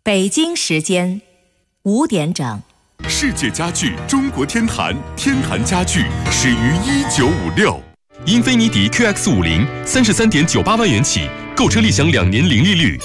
北京时间5点整。 世界家具中国天坛，天坛家具始于1956。英菲尼迪 QX50 33.98万元起，购车立享2年零利率。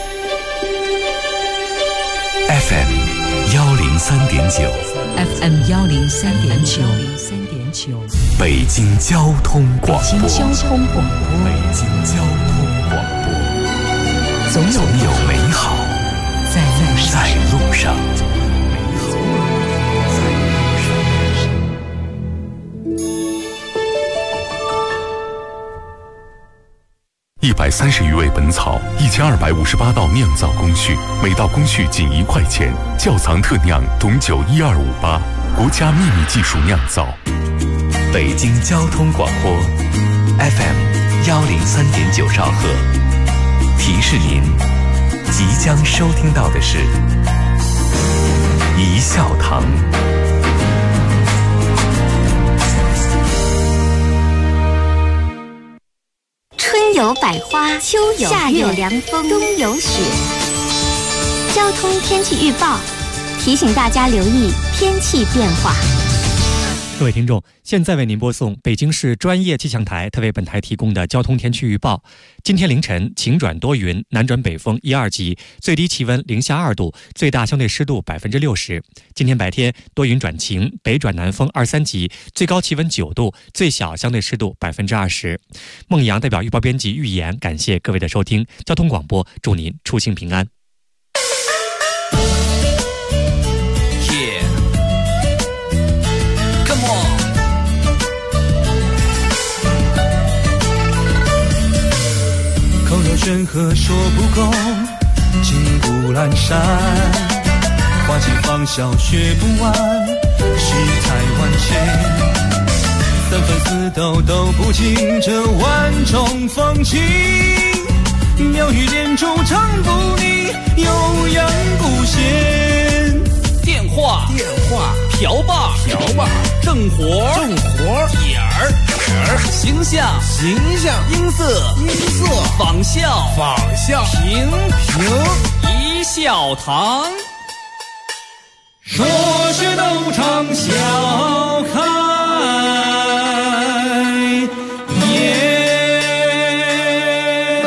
FM 103.9 FM 103.9 北京交通广播。 北京交通广播。 北京交通广播。总有美好在路上。130余味本草，1258道酿造工序，每道工序仅1块钱。窖藏特酿董酒12588，国家秘密技术酿造。北京交通广播 FM 103.9兆赫。提示您，即将收听到的是一笑堂。 春有百花，秋有夏有凉风，冬有雪。交通天气预报提醒大家留意天气变化。 各位听众，现在为您播送北京市专业气象台特为本台提供的交通天气预报。今天凌晨晴转多云，南转北风1、2级，最低气温0下2度，最大相对湿度60%。今天白天多云转晴，北转南风2、3级，最高气温9度，最小相对湿度20%。孟阳代表预报编辑预言，感谢各位的收听。交通广播，祝您出行平安。 口若悬河说不够，金谷阑珊，花间芳笑学不完，世态万千，三分四斗都不尽这万种风情，妙语连珠唱不腻，悠扬不闲。 电话瓢把正活点儿形象音色仿效评一笑堂。 说学逗唱笑开颜。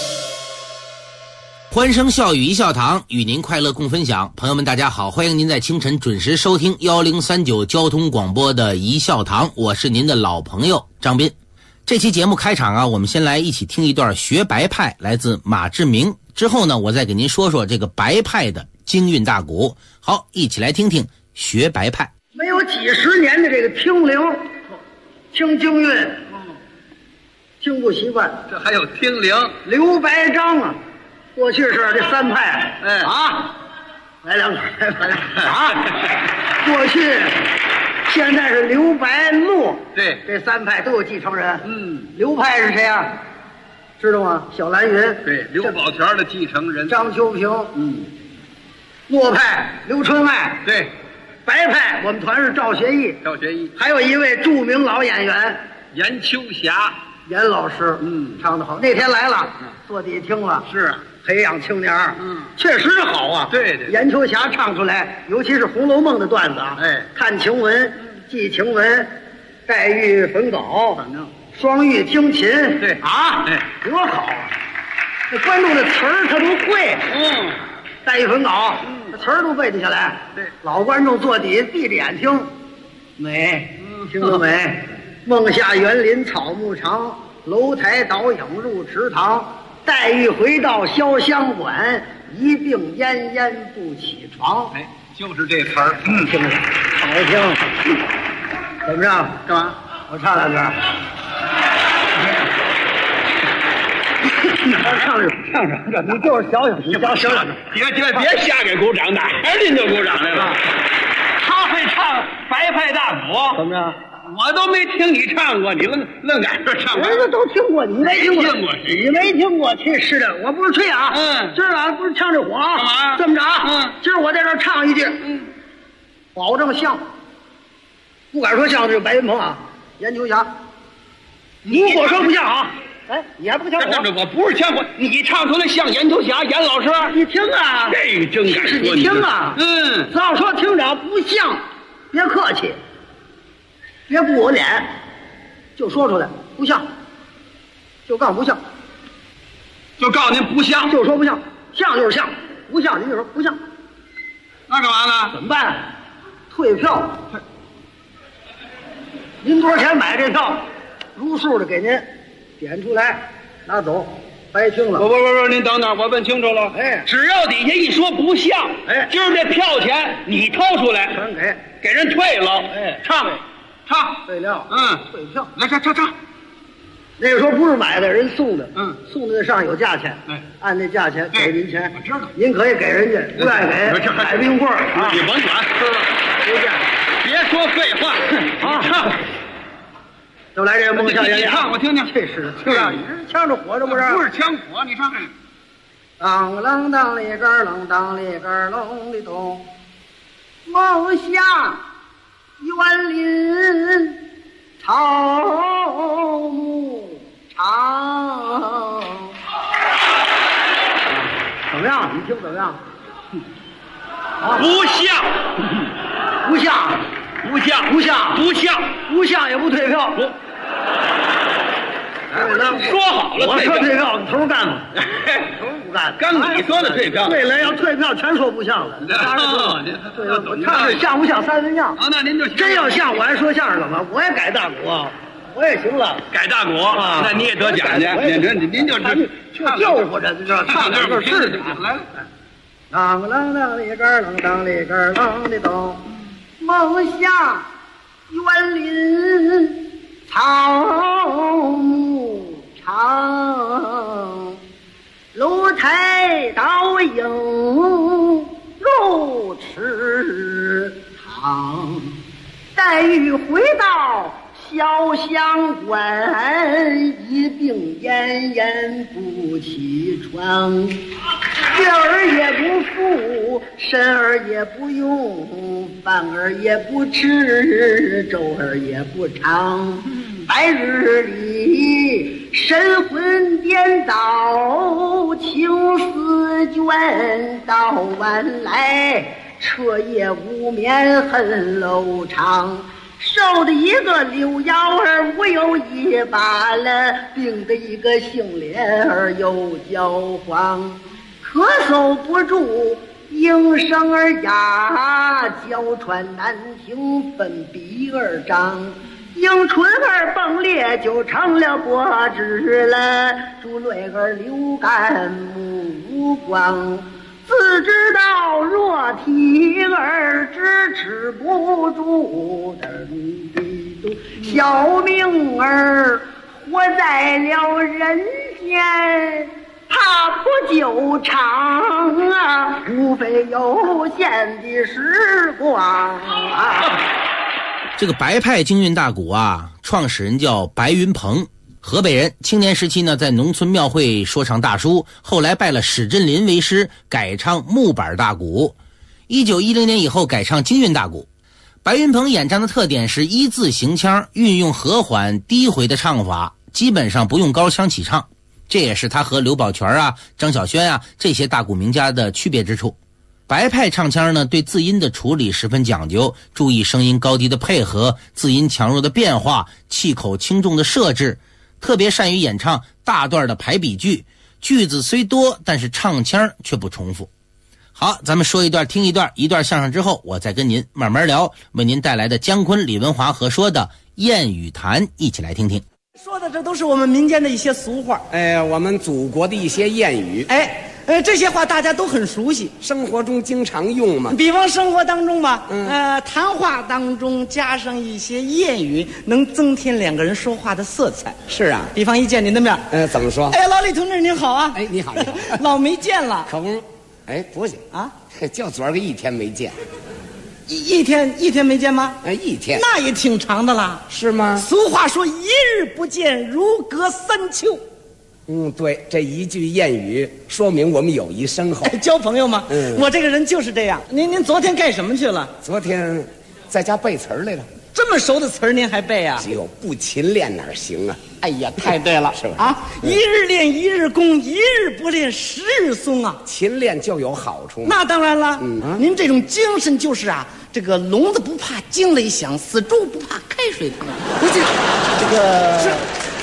欢声笑语一笑堂，与您快乐共分享。朋友们大家好，欢迎您在清晨准时收听1039交通广播的一笑堂，我是您的老朋友张斌。这期节目开场啊，我们先来一起听一段学白派，来自马志明。之后呢，我再给您说说这个白派的京韵大鼓。好，一起来听听学白派。 没有几十年的这个听铃、听京韵，听不习惯。 这还有听铃、 刘白章啊，过去是这三派，来两曲，过去。现在是刘白骆， 对， 这三派都有继承人。刘派是谁啊？知道吗？小蓝云， 对，刘宝全的继承人张秋平。骆派刘春爱， 对， 白派我们团是赵学义，还有一位著名老演员严秋霞， 严老师，唱得好。那天来了，坐底听了， 是培养青年，确实好啊。 对， 严秋霞唱出来，尤其是《红楼梦》的段子啊，看晴雯、记晴雯、黛玉焚稿，双玉听琴， 对多好啊！那观众的词儿他都会，黛玉焚稿，词儿都背得下来。 对， 老观众坐底下闭着眼听，美，听得美。梦下园林草木长，楼台倒影入池塘。黛玉回到潇湘馆，一病奄奄不起床。 就是这词儿。 听着好听。怎么着？ 干嘛？ 我唱两句。唱着，你就是小影，你小影。 别瞎给鼓掌，哪儿您就鼓掌来了？他会唱白派大鼓， 怎么着？ 我都没听你唱过，你愣敢说唱？ 人家都听过，你没听过。 你没听过？去是的，我不是吹啊。今儿啊不是呛这火啊。 干嘛？ 这么着今儿我在这儿唱一句，保证像。不敢说像这个白云鹏啊，严秋霞。如果说不像啊， 哎，你还不抢这我不是抢火，你唱出来像眼球侠严老师。 你听啊， 这个真敢说。 你听啊，只要说厅长不像，别客气，别不我脸，就说出来不像，就告诉不像， 就告诉您不像， 就说不像，像就是像，不像您就说不像。 那干嘛呢？ 怎么办？退票。您多少钱买这票？如数的给您点出来，拿走，白听了。 不，您等等，我问清楚了。 哎， 只要底下一说不像，哎，今儿这票钱你掏出来， 全给人退了。 哎， 唱， 退料，退票， 来唱。 那个时候不是买的，人送的，送的那上有价钱，按那价钱给您钱。 我知道， 您可以给人家，不愿意给买冰棍啊， 你甭管， 随便， 别说废话啊，唱。 就来这梦想演你唱我听听， 这是听着，你是呛着火，这不是？ 不是枪火，你唱。 当啷当里个啷当里个隆里咚，梦想园林草木长。怎么样？你听怎么样？ 不像， 不像， 不像， 不像， 不像， 不像也不退票。不， 说好了， 我说退票，你头干吗？头不干。 刚你说的退票， 对了，要退票全说不像了。我唱的像不像三分像？ 啊，那您就真要像，我还说相声干嘛？我也改大鼓，我也行了， 改大鼓啊，那你也得奖去。您就救活着，你知道？唱两个试试。 来， 啷个啷当里个啷当里个啷的咚，梦想园林草木长，楼台倒影如池塘，黛玉回到潇湘关，一病奄奄不起床，病儿也不服，身儿也不用，饭儿也不吃，粥儿也不尝，白日里神魂颠倒，情丝卷，到晚来彻夜无眠恨lâu长，瘦的一个柳腰儿无有一把了，病的一个杏脸儿又焦黄，咳嗽不住应声儿哑，娇喘难听分鼻儿张，迎春儿崩裂就成了柏枝了，珠泪儿流干目光，自知道若体儿支持不住的小命儿活在了人间，他不久长啊，无非有限的时光啊。 这个白派京韵大鼓啊，创始人叫白云鹏，河北人，青年时期呢在农村庙会说唱大叔，后来拜了史振林为师，改唱木板大鼓。1910年以后改唱京韵大鼓。白云鹏演唱的特点是一字行腔，运用和缓低回的唱法，基本上不用高腔起唱，这也是他和刘宝全啊、张小轩啊这些大鼓名家的区别之处。白派唱腔呢，对字音的处理十分讲究，注意声音高低的配合，字音强弱的变化，气口轻重的设置，特别善于演唱大段的排比句，句子虽多，但是唱腔却不重复。好，咱们说一段听一段，一段相声之后，我再跟您慢慢聊，为您带来的姜昆、李文华合说的谚语谈，一起来听听。 说的这都是我们民间的一些俗话， 我们祖国的一些谚语， 这些话大家都很熟悉， 生活中经常用嘛。 比方生活当中吧，谈话当中加上一些谚语，能增添两个人说话的色彩。 是啊， 比方一见您的面， 怎么说？ 老李同志您好啊！ 你好，你好， 老没见了， 可不，不行啊，就昨儿个一天没见。 一天没见吗？ 一天， 那也挺长的啦， 是吗？ 俗话说一日不见如隔三秋。 对，这一句谚语说明我们友谊深厚。 交朋友嘛，我这个人就是这样。您昨天干什么去了？ 昨天在家背词儿来了。 这么熟的词儿您还背啊？ 只有不勤练哪行啊？ 哎呀，太对了， 是吧？ 啊，一日练一日功，一日不练十日松啊！ 勤练就有好处。 那当然了，您这种精神就是啊，这个聋子不怕惊雷响，死猪不怕开水烫。不是这个是。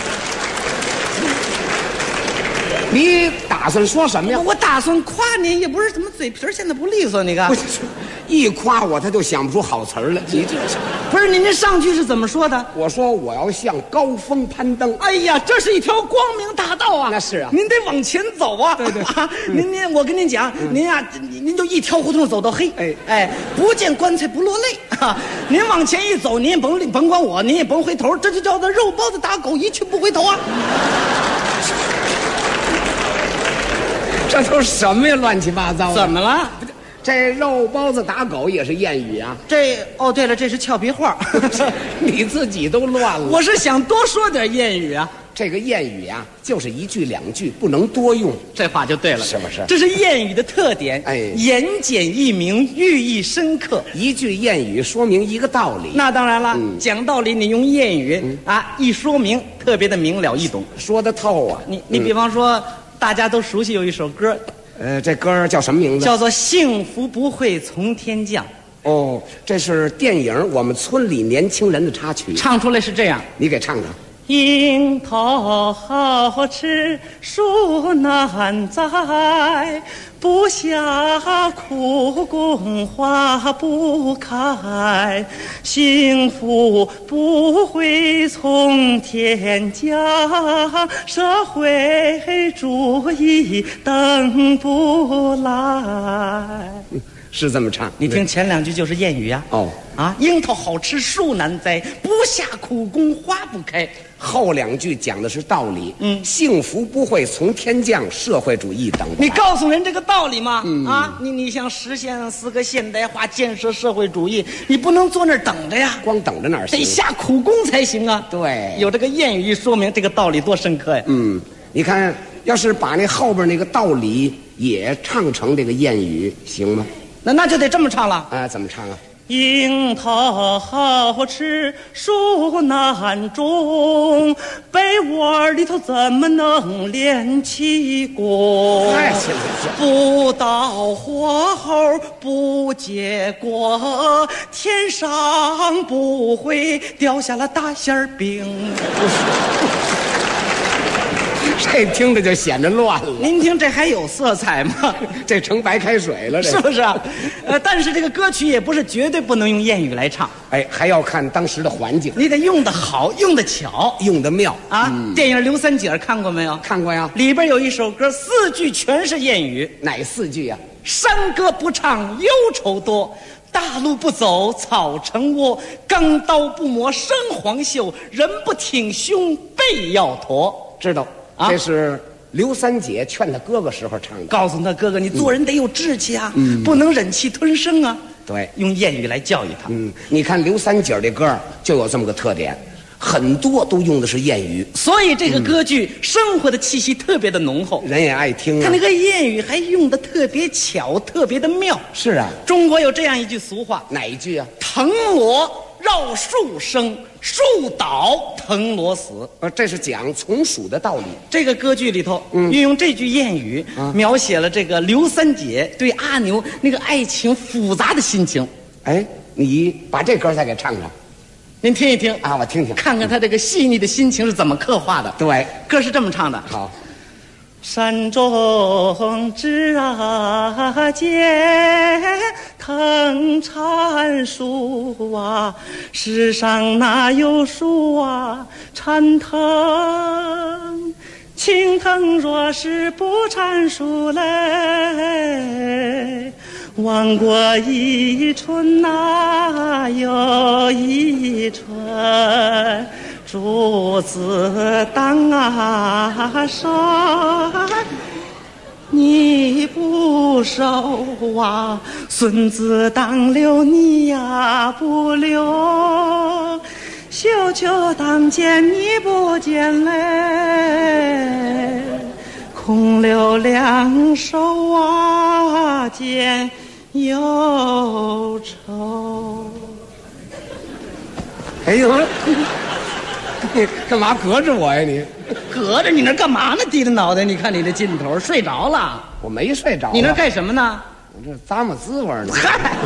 你打算说什么呀？ 我打算夸您，也不是怎么嘴皮现在不利索，你看。 一夸我，他就想不出好词儿来。你这不是您这上句是怎么说的？ 我说我要向高峰攀登。 哎呀，这是一条光明大道啊！ 那是啊， 您得往前走啊！ 对对啊，您，我跟您讲，您呀，您就一条胡同走到黑。哎，不见棺材不落泪啊！您往前一走，您也甭管我，您也甭回头，这就叫做肉包子打狗，一去不回头啊！ 这都是什么呀？乱七八糟的！ 怎么了？ 这肉包子打狗也是谚语啊。 对了，这是俏皮话。 你自己都乱了。 我是想多说点谚语啊。 这个谚语啊，就是一句两句，不能多用。 这话就对了， 是不是？ 这是谚语的特点。 哎， 言简意明，寓意深刻。 一句谚语说明一个道理。 那当然了，讲道理你用谚语啊，一说明特别的明了易懂， 说得透啊。 你比方说，大家都熟悉有一首歌。 这歌叫什么名字？ 叫做《幸福不会从天降》。 哦，这是电影《我们村里年轻人》的插曲。 唱出来是这样， 你给唱唱。 樱桃好吃树难栽，不下苦功花不开，幸福不会从天降，社会主义等不来。 是这么唱， 你听前两句就是谚语呀。 哦， 樱桃好吃树难栽，不下苦功花不开。 后两句讲的是道理，幸福不会从天降，社会主义等不来。 你告诉人这个道理吗？你想实现4个现代化，建设社会主义，你不能坐那儿等着呀， 光等着哪儿行？ 得下苦功才行啊。 对， 有这个谚语一说明，这个道理多深刻呀。 你看，要是把那后边那个道理也唱成这个谚语，行吗？ 那就得这么唱了啊！怎么唱啊？ 樱桃好吃树难种，被窝里头怎么能练气功？ 哎，行， 不到火候不结果，天上不会掉下了大馅饼。 这听着就显着乱了。 您听这还有色彩吗？ 这成白开水了， 是不是啊？但是这个歌曲也不是绝对不能用谚语来唱， 哎，还要看当时的环境， 你得用得好，用得巧， 用得妙啊！电影《刘三姐》看过没有？ 看过呀。 里边有一首歌，4句全是谚语。 哪4句呀？ 山歌不唱忧愁多，大路不走草成窝，钢刀不磨生黄锈，人不挺胸背要驼。 知道。这是刘三姐劝他哥哥时候唱的， 告诉他哥哥，你做人得有志气啊，不能忍气吞声啊。 对， 用谚语来教育他。 你看刘三姐这歌就有这么个特点，很多都用的是谚语， 所以这个歌剧生活的气息特别的浓厚， 人也爱听啊。 他那个谚语还用的特别巧，特别的妙。 是啊， 中国有这样一句俗话， 哪一句啊？ 藤萝绕树生，树倒藤萝死。 这是讲从属的道理。 这个歌剧里头，运用这句谚语，描写了这个刘三姐对阿牛那个爱情复杂的心情。 哎，你把这歌再给唱唱， 您听一听啊，我听听， 看看他这个细腻的心情是怎么刻画的。 对， 歌是这么唱的。 好。 山中枝啊间，藤缠树啊，世上哪有树啊缠藤？青藤若是不缠树嘞，枉过一春哪有一春？竹子当啊收，你不收啊；孙子当留，你呀不留。绣球当剪，你不剪嘞。空留两手啊，剪忧愁。 哎呦，你干嘛隔着我呀你？ 隔着你那干嘛呢？低着脑袋，你看你这劲头，睡着了？ 我没睡着。 你那干什么呢？ 我这咂摸滋味呢。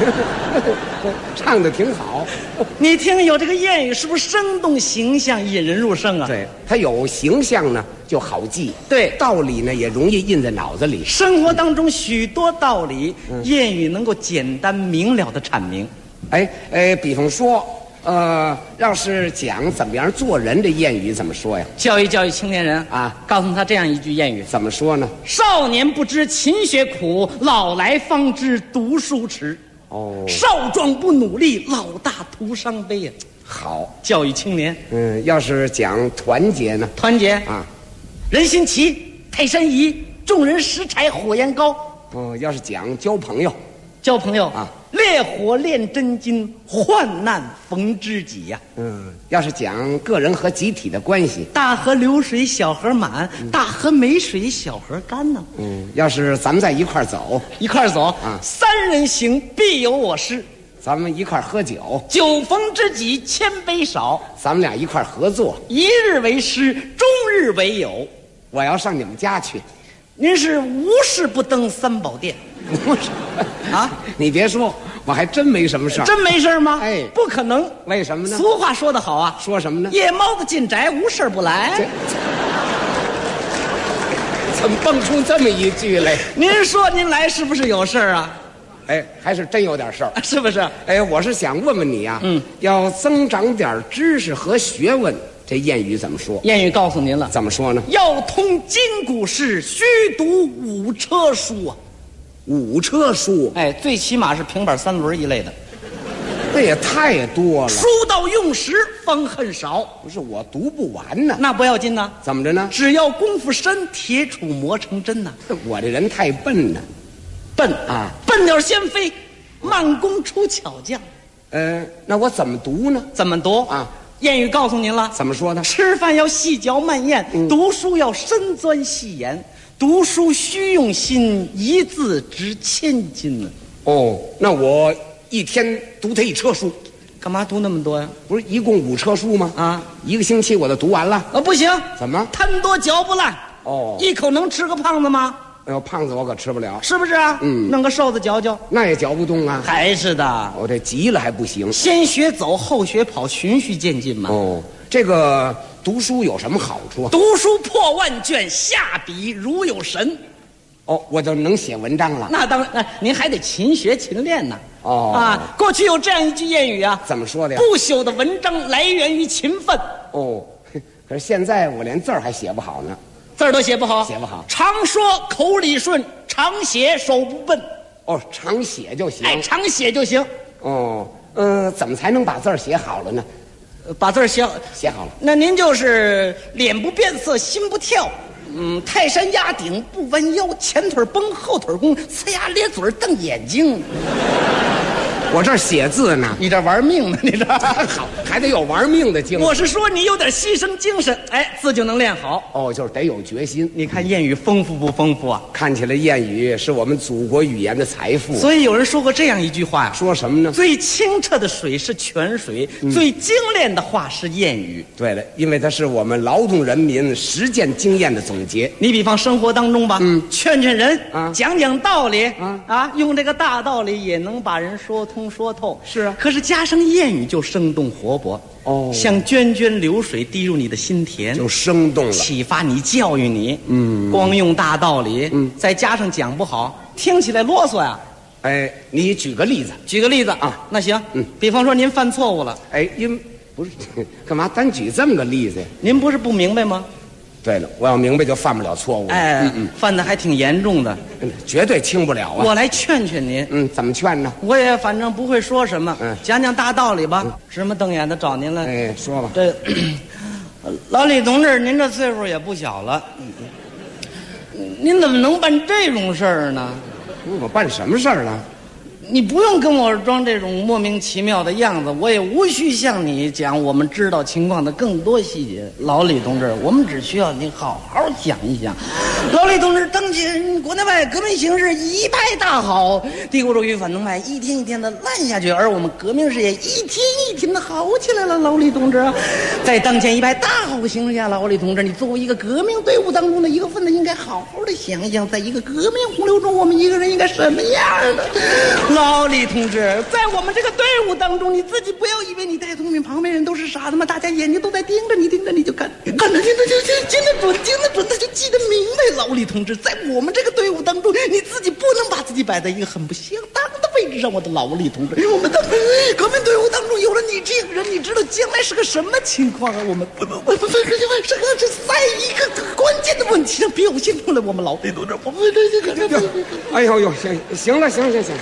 唱的挺好。 你听有这个谚语，是不是生动形象，引人入胜啊？ 对，它有形象呢就好记， 对， 道理呢也容易印在脑子里。 生活当中许多道理，谚语能够简单明了的阐明。 比方说，要是讲怎么样做人的谚语怎么说呀？ 教育青年人啊， 告诉他这样一句谚语， 怎么说呢？ 少年不知勤学苦，老来方知读书迟。 哦， 少壮不努力，老大徒伤悲呀。 好， 教育青年。 要是讲团结呢？ 团结啊， 人心齐，泰山移，众人拾柴火焰高。 要是讲交朋友，啊， 烈火炼真金，患难逢知己呀。 要是讲个人和集体的关系， 大河流水小河满，大河没水小河干呢。 要是咱们在一块儿走啊，三人行必有我师。 咱们一块儿喝酒， 酒逢知己千杯少。 咱们俩一块儿合作， 一日为师，终日为友。 我要上你们家去， 您是无事不登三宝殿。 不是啊，你别说，我还真没什么事儿。 真没事吗？ 哎， 不可能。 为什么呢？ 俗话说得好啊， 说什么呢？ 夜猫子进宅，无事不来。 怎么蹦出这么一句来？ 您说您来是不是有事儿啊？ 还是真有点事儿， 是不是？ 我是想问问你啊，要增长点知识和学问，这谚语怎么说？ 谚语告诉您了， 怎么说呢？ 要通今古事，须读五车书啊。 五车书， 最起码是平板三轮一类的。 这也太多了。 书到用时方恨少。 不是我读不完呢。 那不要紧呢。 怎么着呢？ 只要功夫深，铁杵磨成针呐。 我这人太笨呢。 笨啊！笨鸟先飞，慢工出巧匠。 那我怎么读呢？ 怎么读啊？ 谚语告诉您了， 怎么说呢？ 吃饭要细嚼慢咽，读书要深钻细研。读书须用心，一字值千金呢。 那我一天读他一车书， 干嘛读那么多呀？ 不是一共5车书吗？ 啊， 一个星期我就读完了。 不行， 怎么？ 贪多嚼不烂。一口能吃个胖子吗？ 胖子我可吃不了， 是不是啊？弄个瘦子嚼嚼， 那也嚼不动啊。 还是的， 我这急了还不行。 先学走，后学跑，循序渐进嘛。 这个读书有什么好处啊？ 读书破万卷，下笔如有神。 我就能写文章了。 那当然，您还得勤学勤练呢。过去有这样一句谚语啊， 怎么说的呀？ 不朽的文章来源于勤奋。 可是现在我连字儿还写不好呢。 字儿都写不好， 写不好。 常说口里顺，常写手不笨。 常写就行。 常写就行。 怎么才能把字儿写好了呢？ 把字儿写好了， 那您就是脸不变色，心不跳。泰山压顶不弯腰，前腿绷后腿弓，呲牙咧嘴瞪眼睛。 我这儿写字呢， 你这玩命呢？你这好，还得有玩命的精神。 我是说你有点牺牲精神，字就能练好。 就是得有决心。 你看谚语丰富不丰富啊？ 看起来谚语是我们祖国语言的财富。 所以有人说过这样一句话呀， 说什么呢？ 最清澈的水是泉水，最精炼的话是谚语。 对了，因为它是我们劳动人民实践经验的总结。 你比方生活当中吧，劝人啊， 讲讲道理啊，用这个大道理也能把人说通说透。 是啊， 可是加上谚语就生动活泼。像涓涓流水滴入你的心田， 就生动了， 启发你，教育你。光用大道理，再加上讲不好，听起来啰嗦呀。 你举个例子。 举个例子啊，那行，比方说您犯错误了， 不是干嘛单举这么个例子呀？ 您不是不明白吗？ 对了，我要明白就犯不了错误。 犯的还挺严重的， 绝对轻不了啊。 我来劝劝您。 怎么劝呢？ 我也反正不会说什么，讲讲大道理吧。直目瞪眼的找您来。 说吧。 这老李同志，您这岁数也不小了，您怎么能办这种事儿呢？ 我办什么事儿了？ 你不用跟我装这种莫名其妙的样子，我也无需向你讲我们知道情况的更多细节。老李同志，我们只需要你好好想一想。老李同志，当前国内外革命形势一派大好，帝国主义反动派一天一天的烂下去，而我们革命事业一天一天的好起来了。老李同志，在当前一派大好形势下，老李同志，你作为一个革命队伍当中的一个分子，应该好好的想一想，在一个革命洪流中，我们一个人应该什么样的？老李同志，在我们这个队伍当中，你自己不要以为你太聪明，旁边人都是傻子嘛，大家眼睛都在盯着你，盯着你就看着盯得准，他就记得明白。老李同志，在我们这个队伍当中，你自己不能把自己摆在一个很不相当的位置上，我的老李同志。我们的革命队伍当中有了你这个人，你知道将来是个什么情况啊？我们这在一个关键的问题上表现出来，我们老李同志，我们这个。 哎呦呦，行了，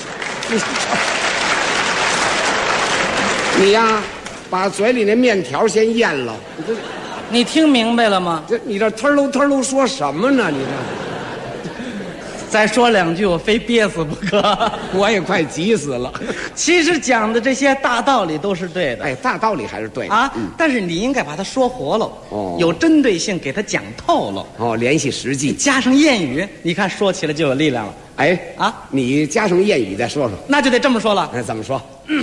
你呀，把嘴里那面条先咽了。 你听明白了吗？ 你这吞噜说什么呢？你这再说两句，我非憋死不可。 我也快急死了。 其实讲的这些大道理都是对的， 哎，大道理还是对的啊。但是你应该把它说活了，有针对性，给它讲透了。 联系实际， 加上谚语，你看说起来就有力量了。 哎啊，你加上谚语再说说， 那就得这么说了。 怎么说？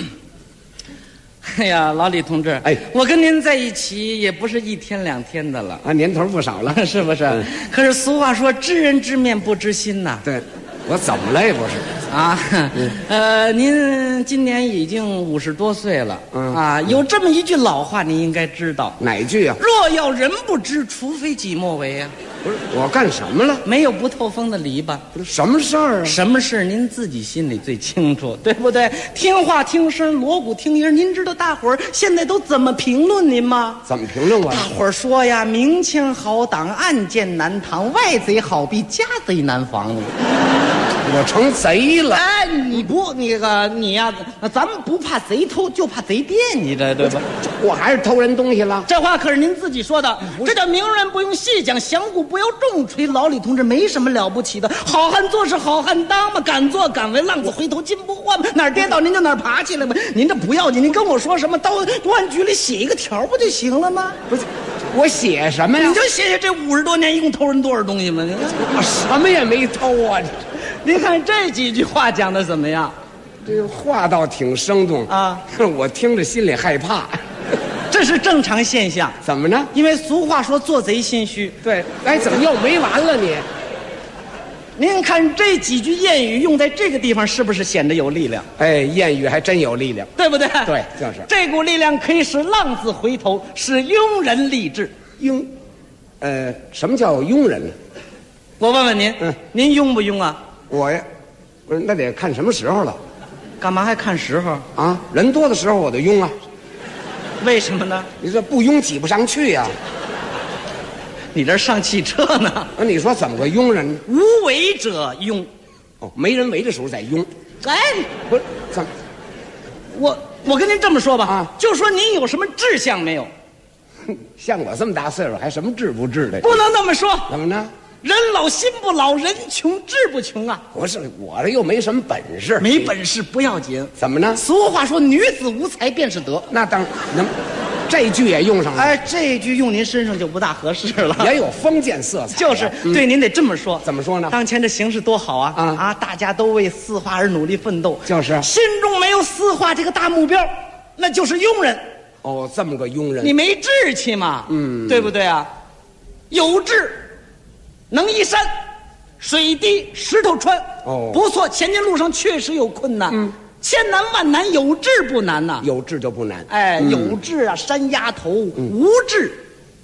哎呀，老李同志，哎，我跟您在一起也不是一天两天的了啊，年头不少了， 是不是？可是俗话说，知人知面不知心呐。 对，我怎么了也不是啊？您今年已经50多岁了，啊，有这么一句老话，您应该知道。 哪一句啊？ 若要人不知，除非己莫为啊。 不是我干什么了？ 没有不透风的篱笆。 不是什么事儿啊？ 什么事您自己心里最清楚，对不对？听话听声，锣鼓听音。您知道大伙儿现在都怎么评论您吗？ 怎么评论我？ 大伙儿说呀，明枪好挡，暗箭难挡，外贼好逼，家贼难防。 我成贼了！ 哎，你呀，咱们不怕贼偷，就怕贼惦记着，对吧？ 我还是偷人东西了。 这话可是您自己说的，这叫明人不用细讲，响鼓不要重锤。老李同志没什么了不起的，好汉做事好汉当嘛，敢作敢为，浪子回头金不换嘛，哪儿跌倒您就哪儿爬起来吧。您这不要紧，您跟我说什么，到公安局里写一个条不就行了吗？ 不是，我写什么呀？ 你就写这50多年一共偷人多少东西吗？ 我什么也没偷啊！ 您看这几句话讲的怎么样？ 这个话倒挺生动啊，我听着心里害怕。 这是正常现象。 怎么呢？ 因为俗话说做贼心虚。 对，哎，怎么又没完了你？ 您看这几句谚语用在这个地方，是不是显得有力量？ 哎，谚语还真有力量， 对不对？ 对，就是。 这股力量可以使浪子回头，使庸人立志。 什么叫庸人呢？ 我问问您，您庸不庸啊？ 我呀，不是，那得看什么时候了。 干嘛还看时候啊？人多的时候我就庸啊。 为什么呢？ 你这不庸挤不上去呀。 你这上汽车呢？ 那你说怎么个庸人呢？ 无为者庸。 哦，没人为的时候在庸。 哎， 不是，怎么？ 我跟您这么说吧啊，就说您有什么志向没有？ 像我这么大岁数，还什么志不志的？ 不能那么说。 怎么呢？ 人老心不老，人穷志不穷啊！ 不是，我这又没什么本事。 没本事不要紧， 怎么呢？ 俗话说，女子无才便是德。 那当能，这句也用上了。 哎，这句用您身上就不大合适了， 也有封建色彩。 就是对您得这么说。 怎么说呢？ 当前的形势多好啊！大家都为四化而努力奋斗， 就是心中没有四化这个大目标，那就是庸人。 哦，这么个庸人， 你没志气嘛？对不对啊？有志，能移山，水滴石头穿。哦，不错，前进路上确实有困难。千难万难，有志不难呐。 有志就不难。 哎，有志啊，山丫头；无志，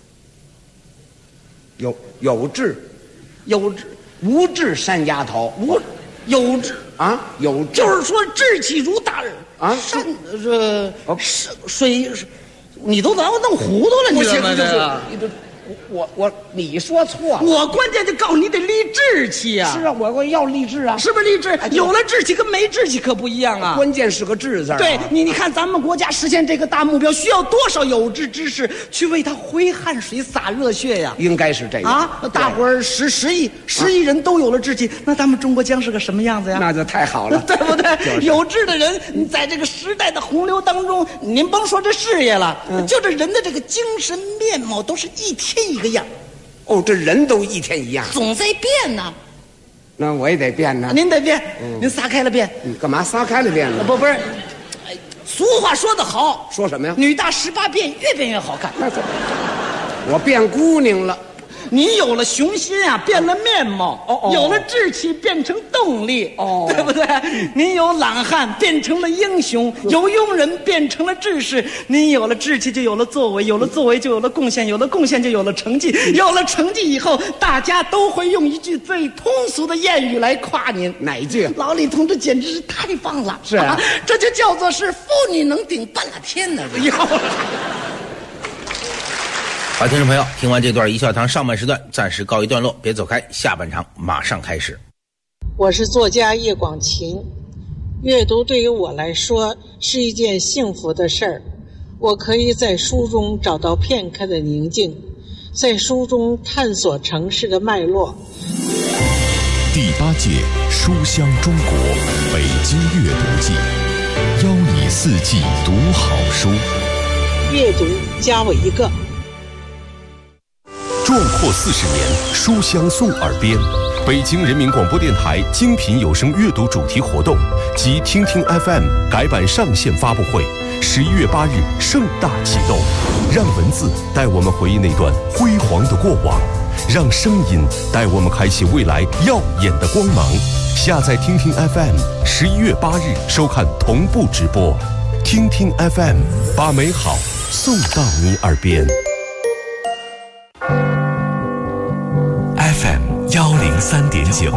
有志，无志山丫头。 有志啊，有志就是说志气如大啊，山水，你都把我弄糊涂了，你知道吗？ 你说错了。 我关键就告诉你得立志气呀。 是啊，我要立志啊， 是不是立志？有了志气跟没志气可不一样啊。 关键是个志字。 对，你看咱们国家实现这个大目标，需要多少有志之士去为他挥汗水、洒热血呀？ 应该是这样啊！大伙儿10亿人都有了志气，那咱们中国将是个什么样子呀？ 那就太好了， 对不对？有志的人，你在这个时代的洪流当中，您甭说这事业了，就这人的这个精神面貌都是一天一个样。 哦，这人都一天一样， 总在变呢。 那我也得变呢。 您得变，您撒开了变。 你干嘛撒开了变呢？ 不是，俗话说得好， 说什么呀？ 女大18变，越变越好看。 我变姑娘了。 你有了雄心啊，变了面貌；有了志气，变成动力，对不对？您有懒汉，变成了英雄；有庸人，变成了志士。您有了志气，就有了作为；有了作为，就有了贡献；有了贡献，就有了成绩；有了成绩以后，大家都会用一句最通俗的谚语来夸您。 哪一句？ 老李同志简直是太棒了！ 是啊， 这就叫做是妇女能顶半拉天呢。 好，听众朋友，听完这段一笑堂上半时段暂时告一段落，别走开，下半场马上开始。 我是作家叶广晴，阅读对于我来说是一件幸福的事儿。我可以在书中找到片刻的宁静，在书中探索城市的脉络。 第8届书香中国北京阅读季，邀你4季读好书。 阅读加我一个。 壮阔40年，书香送耳边。北京人民广播电台精品有声阅读主题活动及听听 FM 改版上线发布会，11月8日盛大启动。让文字带我们回忆那段辉煌的过往，让声音带我们开启未来耀眼的光芒。下载听听 FM，11月8日收看同步直播。听听 FM， 把美好送到你耳边。FM 103.9，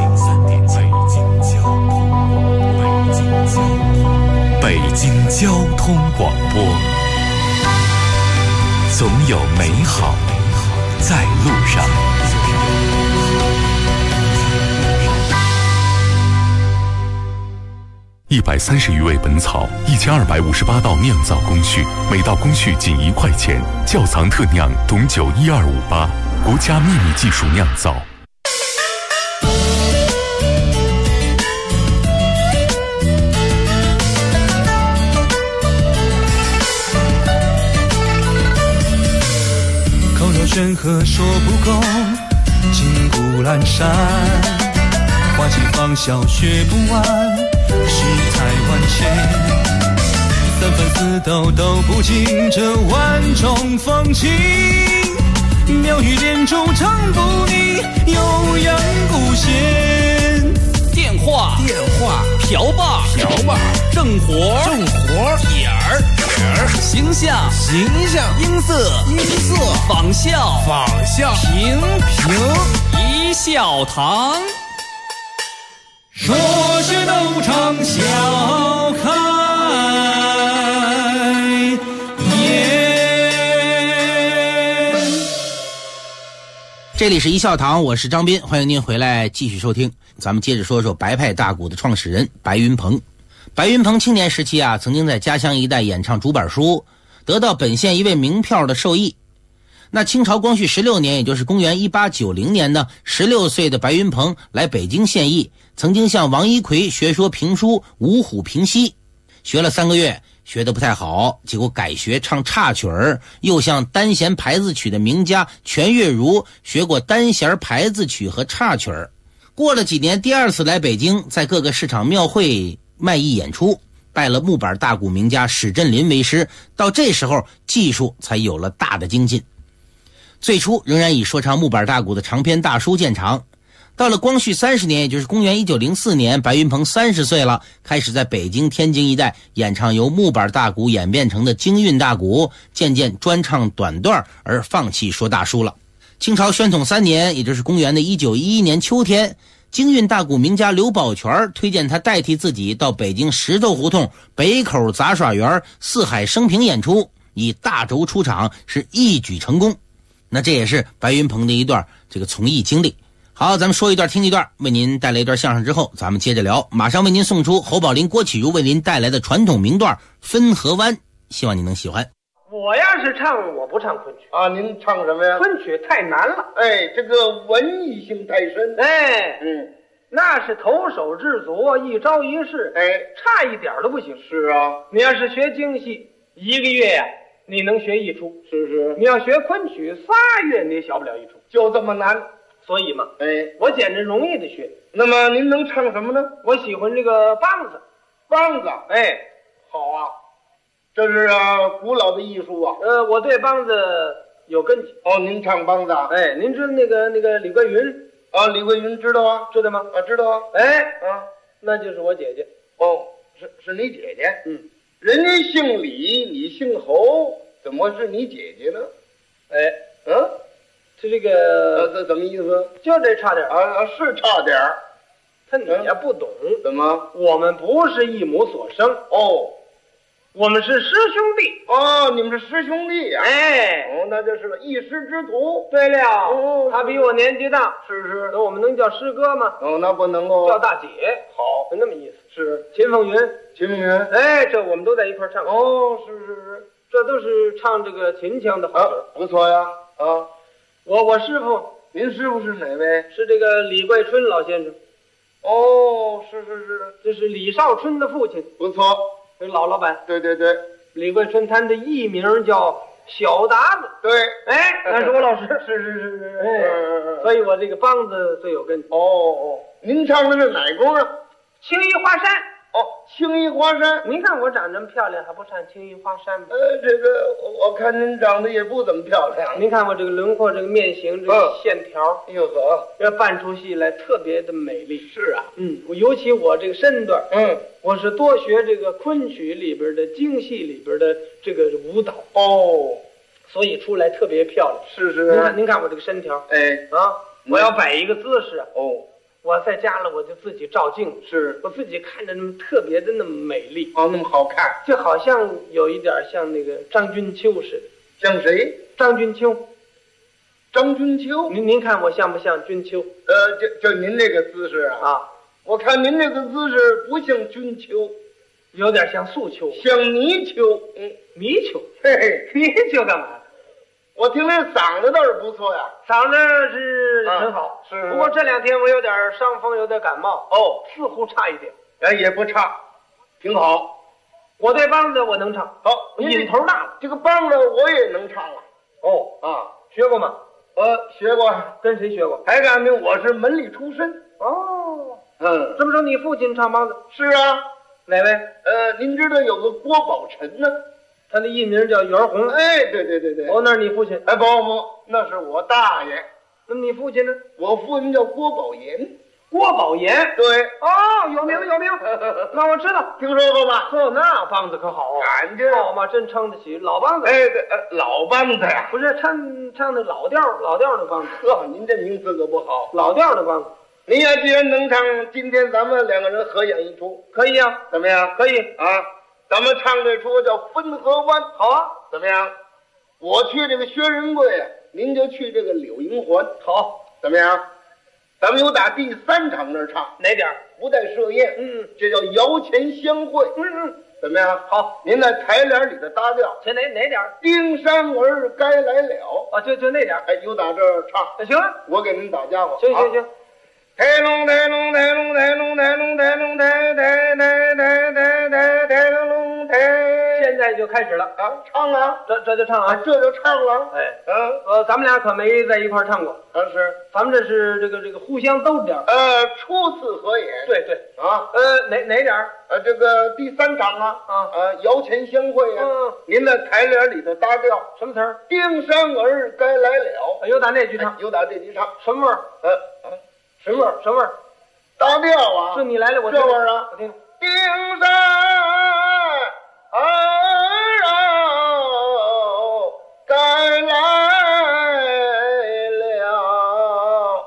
北京交通广播，总有美好在路上。130余味本草，1258道酿造工序，每道工序仅1块钱。窖藏特酿董酒12588，国家秘密技术酿造。 口若悬河说不够，金谷阑珊，花期芳笑学不完，世态万千。3分4斗都不尽这万种风情，妙语连珠唱不腻，悠扬古弦。 电话瓢把正活点儿形象音色仿效平一笑堂。 说是斗场笑开颜。 这里是一笑堂，我是张斌，欢迎您回来继续收听。咱们接着说说白派大鼓的创始人白云鹏。白云鹏青年时期啊，曾经在家乡一带演唱竹板书，得到本县一位名票的授意。那清朝光绪16年，也就是公元1890年呢，16岁的白云鹏来北京献艺，曾经向王一奎学说评书《五虎评戏》，学了3个月，学得不太好，结果改学唱插曲儿，又向单弦牌子曲的名家全月如学过单弦牌子曲和插曲儿。过了几年，第2次来北京，在各个市场庙会卖艺演出，拜了木板大鼓名家史振林为师，到这时候技术才有了大的精进。最初仍然以说唱木板大鼓的长篇大书见长，到了光绪30年，也就是公元1904年，白云鹏30岁了，开始在北京、天津一带演唱由木板大鼓演变成的京韵大鼓，渐渐专唱短段而放弃说大书了。清朝宣统3年，也就是公元的1911年秋天，京韵大鼓名家刘宝全推荐他代替自己到北京石头胡同北口杂耍园四海升平演出，以大轴出场，是一举成功。 那这也是白云鹏的一段这个从艺经历。好，咱们说一段听一段，为您带来一段相声之后，咱们接着聊。马上为您送出侯宝林、郭启儒为您带来的传统名段《汾河湾》，希望你能喜欢。 我要是唱，我不唱昆曲啊。您唱什么呀？ 昆曲太难了， 哎，这个文艺性太深， 哎，那是投手制作，一招一式， 哎， 差一点都不行。 是啊， 你要是学京戏，1个月呀，你能学一出； 是， 你要学昆曲3月，你也学不了一出， 就这么难。 所以嘛， 哎， 我简直容易的学。 那么您能唱什么呢？ 我喜欢这个梆子，哎， 好啊，这是古老的艺术啊。 我对梆子有根基。 哦，您唱梆子啊？ 哎，您知道那个李桂云啊？李桂云知道啊？ 知道吗？ 啊，知道啊。 哎，那就是我姐姐。 哦，是你姐姐？人家姓李，你姓侯，怎么是你姐姐呢？ 哎，是这个这怎么意思？ 就这差点啊，是差点儿。 你也不懂。 怎么？ 我们不是一母所生哦， 我们是师兄弟哦，你们是师兄弟呀？ 哎， 哦，那就是个一师之徒。 对了， 哦， 他比我年纪大， 是， 那我们能叫师哥吗？ 哦，那不能够。 叫大姐。 好， 那么意思。 是秦凤云， 哎， 这我们都在一块唱。 哦，是， 这都是唱这个秦腔的好曲， 不错呀。啊， 我师傅， 您师傅是哪位？ 是这个李桂春老先生。 哦，是， 这是李少春的父亲， 不错， 这老板。 对， 李桂春，他的艺名叫小达子。 对， 哎，那是我老师。 是， 哎，所以我这个梆子最有根基。 哦，您唱的是哪宫啊？ 青衣花山。 哦，青衣花山。 您看我长这么漂亮，还不唱青衣花山吗？ 这个我看您长得也不怎么漂亮。 您看我这个轮廓，这个面型，这个线条， 哟呵， 这扮出戏来特别的美丽。 是啊， 尤其我这个身段，我是多学这个昆曲里边的京戏里边的这个舞蹈哦， 所以出来特别漂亮。 是。 您看我这个身条， 哎我要摆一个姿势啊。 哦。 我在家了，我就自己照镜， 是我自己看着那么特别的那么美丽， 那么好看， 就好像有一点像那个张君秋似的。 像谁？ 张君秋。您看我像不像君秋？ 就您这个姿势啊，我看您这个姿势不像君秋， 有点像素秋， 像泥鳅。 泥鳅， 嘿， 泥鳅干嘛？ 我听这嗓子倒是不错呀， 嗓子是很好， 是。 不过这2天我有点伤风，有点感冒，似乎差一点。 也不差，挺好。 我对梆子我能唱， 好， 瘾头大了。 这个梆子我也能唱啊。 学过吗？ 学过。 跟谁学过？ 还干明我是门里出身。 哦，这么说你父亲唱梆子？ 是啊。 哪位？ 您知道有个郭宝臣呢？ 他的艺名叫袁弘。 哎，对。 那是你父亲？ 哎，不，那是我大爷。 那么你父亲呢？ 我父亲叫郭宝言。 郭宝言？ 对。 有名。那我知道， 听说过吧？ 那梆子可好啊！ 感觉好嘛，真撑得起老梆子。 哎，对，老梆子呀， 不是唱的老调的梆子。 您这名字可不好。 老调的梆子。 您呀，既然能唱，今天咱们2个人合演一出， 可以啊？ 怎么样？ 可以啊。咱们唱这出叫《汾河湾》， 好啊， 怎么样？我去这个薛仁贵啊，您就去这个柳银环， 好， 怎么样？咱们有打第3场那儿唱， 哪点？ 不带设宴，这叫摇钱相会，怎么样？ 好， 您在台联里的搭调， 哪点？ 丁山儿该来了啊，就那点。 哎，有打这儿唱， 行了， 我给您打家伙。 行。 台龙台龙台龙台龙台龙台龙台台台台台台台龙台， 现在就开始了啊！唱啊， 这就唱啊， 这就唱了。 哎，咱们俩可没在一块唱过。 是， 咱们这是这个互相兜着点。 初次合演。对啊。 哪点？ 这个第3场啊。摇钱相会啊。您在台联里头搭调什么词儿？ 丁山儿该来了。 有打那句唱， 有打这句唱， 什么味儿？什么味儿？ 搭调啊！ 是你来了，我这味儿啊！ 我听。 丁山儿该来了。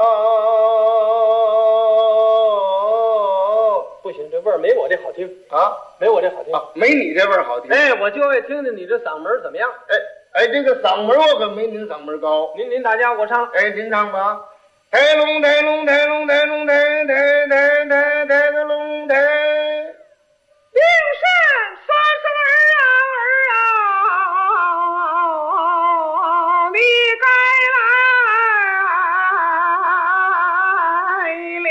不行，这味儿没我这好听啊！ 没我这好听没你这味儿好听。 哎，我就爱听听你这嗓门怎么样。 哎， 哎，这个嗓门我可没您嗓门高。 您打架，我唱。 哎，您唱吧。抬龙抬龙抬龙抬龙抬抬抬抬抬个龙抬。 灵山说是儿啊，你该来了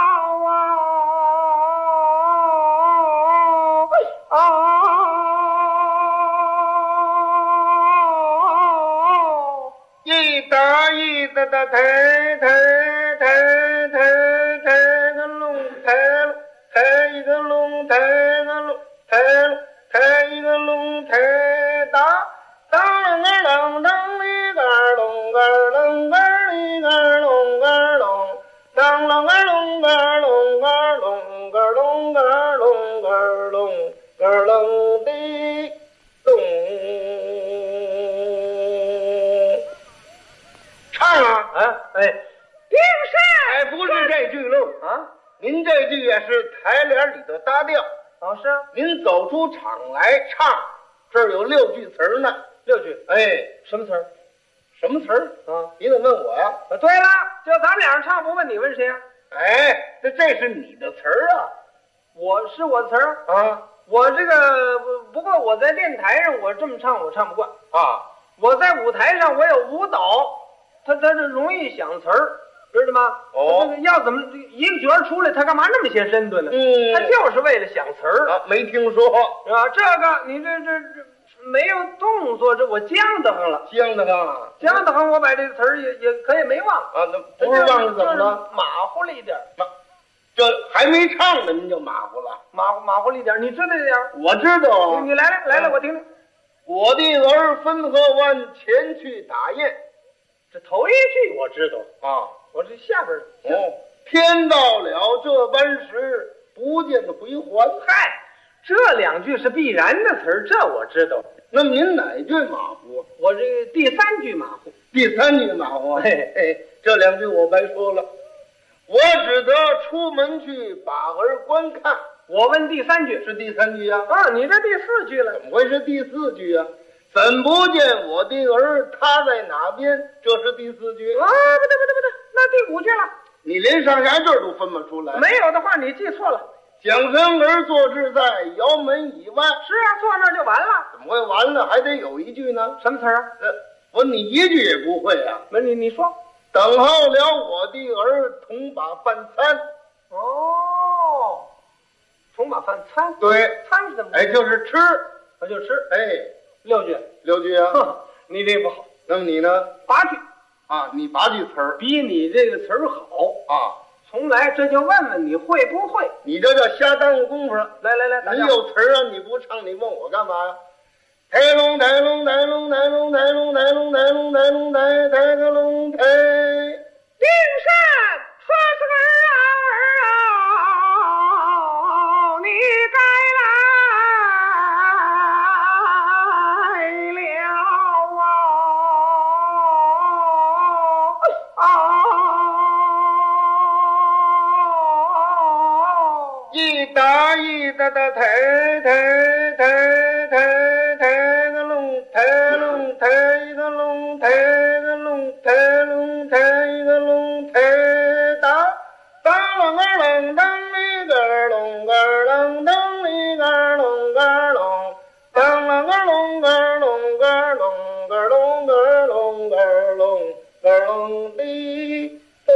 一打一打的抬抬抬抬抬个龙抬了，抬一个龙抬个龙抬了，抬一个龙抬打，当啷个啷当里个隆个隆个里个隆个隆，当啷个隆个隆个隆个隆个隆个隆个隆的隆。唱啊！ 哎， 丁山，哎，不是这句喽啊！您这句也是台联里头搭调。 老师， 您走出场来唱，这儿有6句词儿呢。 6句？ 哎， 什么词儿？ 什么词儿啊？你怎么问我呀？ 对了，就咱们俩人唱，不问你问谁呀？ 哎，这是你的词儿啊！ 我是我词儿啊！ 我这个不过我在电台上我这么唱我唱不惯啊！ 我在舞台上我有舞蹈。他这容易想词儿，知道吗？ 哦， 要怎么一个角儿出来，他干嘛那么些身段呢？他就是为了想词儿啊，没听说是吧？这个你这没有动作，这我僵得慌了， 僵得慌， 僵得慌，我把这个词儿也可以没忘啊，那不是忘了怎么了？ 马虎了一点， 这还没唱呢，您就马虎了， 马虎了一点，你知道这点？ 我知道啊， 你来，我听听。 我的儿汾河湾前去打雁。 这头一句我知道啊， 我这下边哦，天到了这般时，不见回还。 嗨，这2句是必然的词儿，这我知道。 那么您哪句马虎？ 我这个第3句马虎。 第3句马虎，嘿嘿，这2句我白说了。我只得出门去把儿观看。 我问第3句是第3句呀？ 啊，你这第4句了， 怎么会是第4句呀？怎不见我的儿他在哪边？这是第4句啊！不对，那第5句了。 你连上下句都分不出来。 没有的话，你记错了。 蒋生儿坐置在窑门以外。 是啊，坐那儿就完了。 怎么会完了？还得有一句呢。 什么词儿啊？ 你一句也不会啊。 那你说。 等候了我的儿同把饭餐。 哦，同把饭餐。 对， 餐是怎么？ 哎，就是吃， 那就吃。 哎。 6句啊！ 哼，你这不好。 那么你呢 ？8句啊，你8句词儿比你这个词儿好啊！ 重来，这就问问你会不会？ 你这叫瞎耽误功夫。来， 你有词儿啊，你不唱，你问我干嘛呀？抬龙抬龙抬龙抬龙抬龙抬龙抬龙抬龙抬抬个龙抬。 灵山说是儿啊，你该来一打一打的抬抬抬抬抬个龙抬龙抬一个龙抬个龙抬龙抬一个龙抬打当啷个啷当里个龙个啷当里个龙个龙当啷个龙个龙个龙个龙个龙个龙个龙的咚。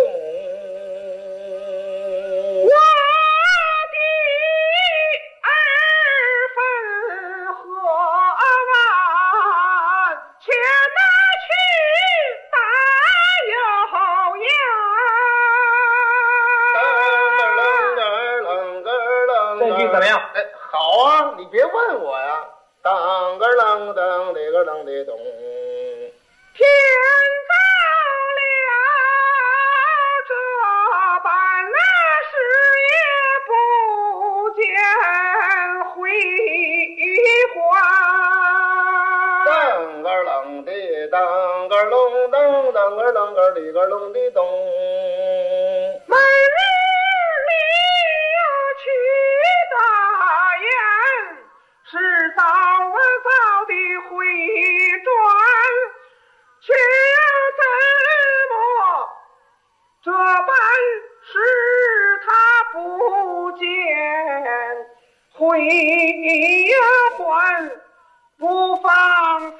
怎么样？ 哎，好啊，你别问我呀。当个啷当这个啷的咚， 天到了这般那时也不见回还。 当个啷的当个隆当当个啷个里个隆的咚。 每日里要去打雁，是早啊早的回转。 不见回还，不放心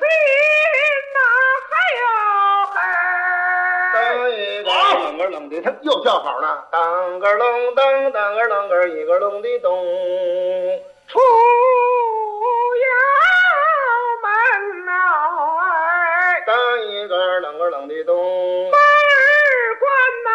啷个啷的，他又叫好呢。当个啷当，当个啷个一个啷的咚， 出衙门呐， 当一个啷个啷的咚， 门儿关呐，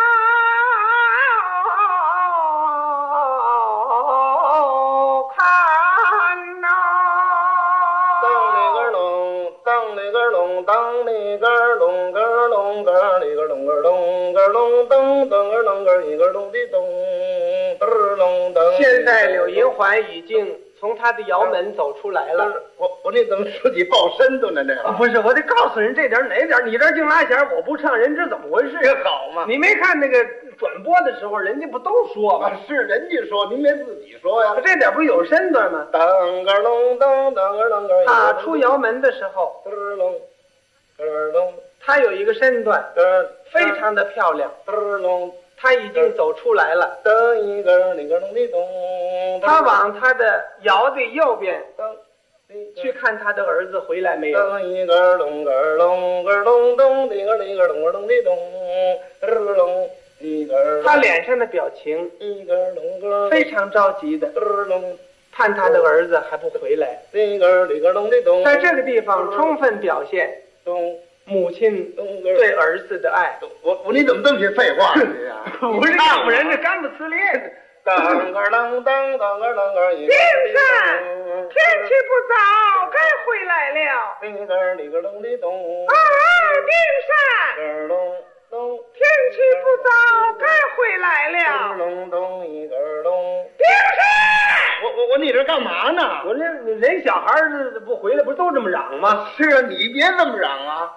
看呐， 当那个啷，当那个啷，当那个啷个啷个那个啷个啷个啷噔噔个啷个一个啷的咚，嘚啷噔。 现在柳银环已经从他的窑门走出来了。 我你怎么自己抱身段呢？这不是，我得告诉人这点哪点，你这净拉弦，我不唱，人这怎么回事？ 这好嘛？ 你没看那个转播的时候，人家不都说吗？ 是人家说，您别自己说呀。 这点不是有身段吗？ 当个啷当，当个啷个。 他出窑门的时候， 嘚啷，嘚啷， 他有一个身段，非常的漂亮。 嘚啷。 他已经走出来了， 噔一个那个咚的咚， 他往他的窑的右边去看他的儿子回来没有。 噔一个咚个咚个咚咚的个那个咚个咚的咚，嘚隆一个。 他脸上的表情一个咚个非常着急的， 嘚隆盼他的儿子还不回来。 那个那个咚的咚， 在这个地方充分表现咚。 母亲对儿子的爱。 我你怎么这么些废话呢？ 我这唱不人这干不呲咧。 当个啷当，当个啷个一个。 丁山，天气不早，该回来了。 那个那个咚的咚。 丁山， 咚， 天气不早，该回来了。 咚咚一个咚。 丁山。 我你这干嘛呢？ 我这人小孩不回来，不是都这么嚷吗？ 是啊，你别这么嚷啊！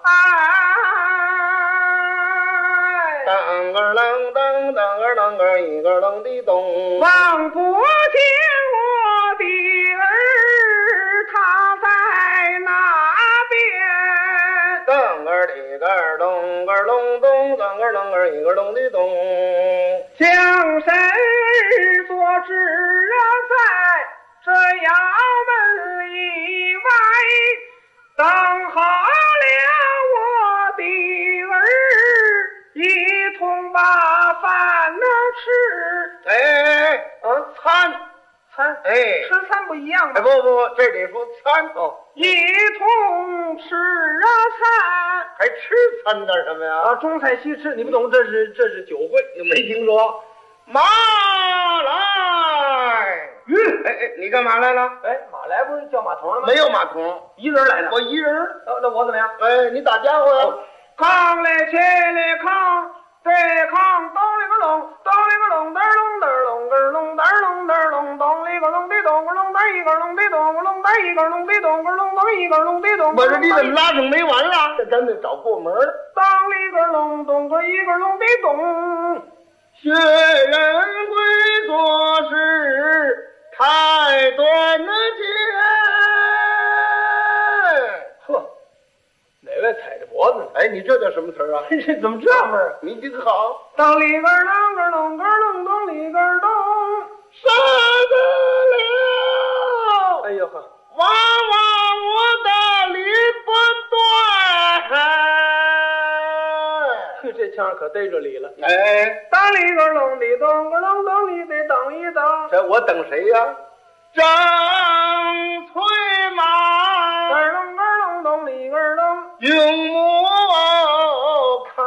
当个啷当，当个啷个一个啷的咚， 望不见我的儿，他在哪边？ 当个里个咚个隆咚，当个啷个一个啷的咚， 将身儿所指在这衙门以外，等好了我的儿，一同把饭能吃。餐，吃餐不一样吗？ 不，这得说餐哦， 一同吃餐， 还吃餐干什么呀？ 中菜西吃，你不懂，这是酒会， 你没听说？马来，你干嘛来了？ 马来不是叫马童了吗？ 没有马童， 一人来的。 我一人。 那我怎么样？ 你打家伙呀？ 扛来起来扛，再扛咚里个隆，咚里个隆嘚隆嘚隆个隆嘚隆嘚隆，咚里个隆的咚个隆嘚一个隆的咚个隆嘚一个隆的咚个隆咚一个隆的咚。 我说你怎么拉上没完了？这咱得找过门。 咚里个隆咚个一个隆的咚。 学人归做事太短了见。呵，哪位踩着脖子呢？ 你这叫什么词啊？ 这怎么这味儿？ 你听好。 当里个啷个隆个隆咚里个咚， 杀得了。 哎呦呵， 娃娃我的理不断。 这腔可逮着理了。 当里个隆的咚个隆咚里得等一等。 这我等谁呀？张翠马。 个隆个隆咚里个咚。 用目看。